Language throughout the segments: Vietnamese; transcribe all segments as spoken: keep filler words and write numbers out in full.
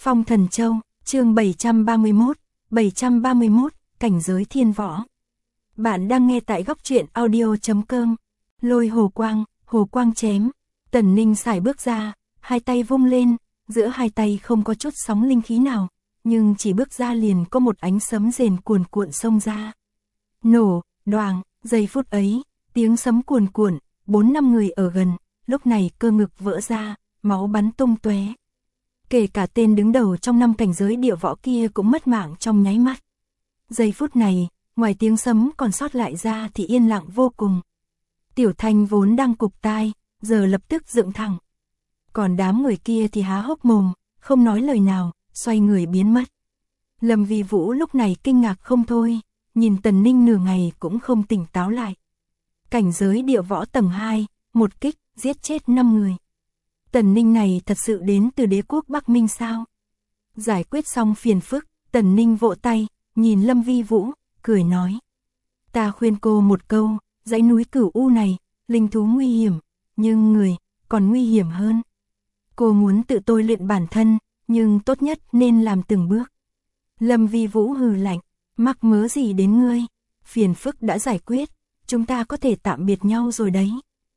Phong Thần Châu, chương bảy trăm ba mươi mốt, bảy trăm ba mươi mốt, cảnh giới thiên võ. Bạn đang nghe tại góc truyện audio chấm com. Lôi hồ quang, hồ quang chém. Tần Ninh sải bước ra, hai tay vung lên, giữa hai tay không có chút sóng linh khí nào, nhưng chỉ bước ra liền có một ánh sấm rền cuồn cuộn xông ra. Nổ, đoàng, giây phút ấy, tiếng sấm cuồn cuộn, bốn năm người ở gần, lúc này cơ ngực vỡ ra, máu bắn tung tóe. Kể cả tên đứng đầu trong năm cảnh giới địa võ kia cũng mất mạng trong nháy mắt. Giây phút này, ngoài tiếng sấm còn sót lại ra thì yên lặng vô cùng. Tiểu Thanh vốn đang cụp tai, giờ lập tức dựng thẳng. Còn đám người kia thì há hốc mồm, không nói lời nào, xoay người biến mất. Lâm Vi Vũ lúc này kinh ngạc không thôi, nhìn Tần Ninh nửa ngày cũng không tỉnh táo lại. Cảnh giới địa võ tầng hai, một kích, giết chết năm người. Tần Ninh này thật sự đến từ đế quốc Bắc Minh sao? Giải quyết xong phiền phức, Tần Ninh vỗ tay, nhìn Lâm Vi Vũ, cười nói. Ta khuyên cô một câu, dãy núi Cửu U này, linh thú nguy hiểm, nhưng người, còn nguy hiểm hơn. Cô muốn tự tôi luyện bản thân, nhưng tốt nhất nên làm từng bước. Lâm Vi Vũ hừ lạnh, mắc mớ gì đến ngươi, phiền phức đã giải quyết, chúng ta có thể tạm biệt nhau rồi đấy.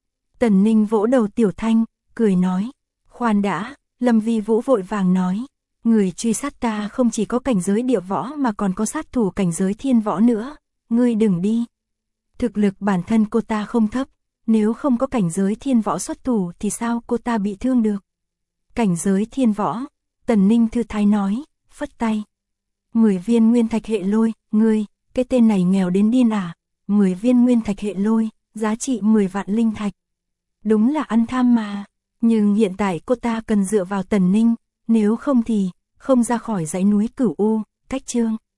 Tần Ninh vỗ đầu Tiểu Thanh, cười nói, khoan đã. Lâm Vi Vũ vội vàng nói, người truy sát ta không chỉ có cảnh giới địa võ mà còn có sát thủ cảnh giới thiên võ nữa, ngươi đừng đi. Thực lực bản thân cô ta không thấp, nếu không có cảnh giới thiên võ xuất thủ thì sao cô ta bị thương được. Cảnh giới thiên võ, Tần Ninh thư thái nói, phất tay. Mười viên nguyên thạch hệ lôi, ngươi, cái tên này nghèo đến điên à, mười viên nguyên thạch hệ lôi, giá trị mười vạn linh thạch. Đúng là ăn tham mà. Nhưng hiện tại cô ta cần dựa vào Tần Ninh, nếu không thì không ra khỏi dãy núi Cửu U, cách chương.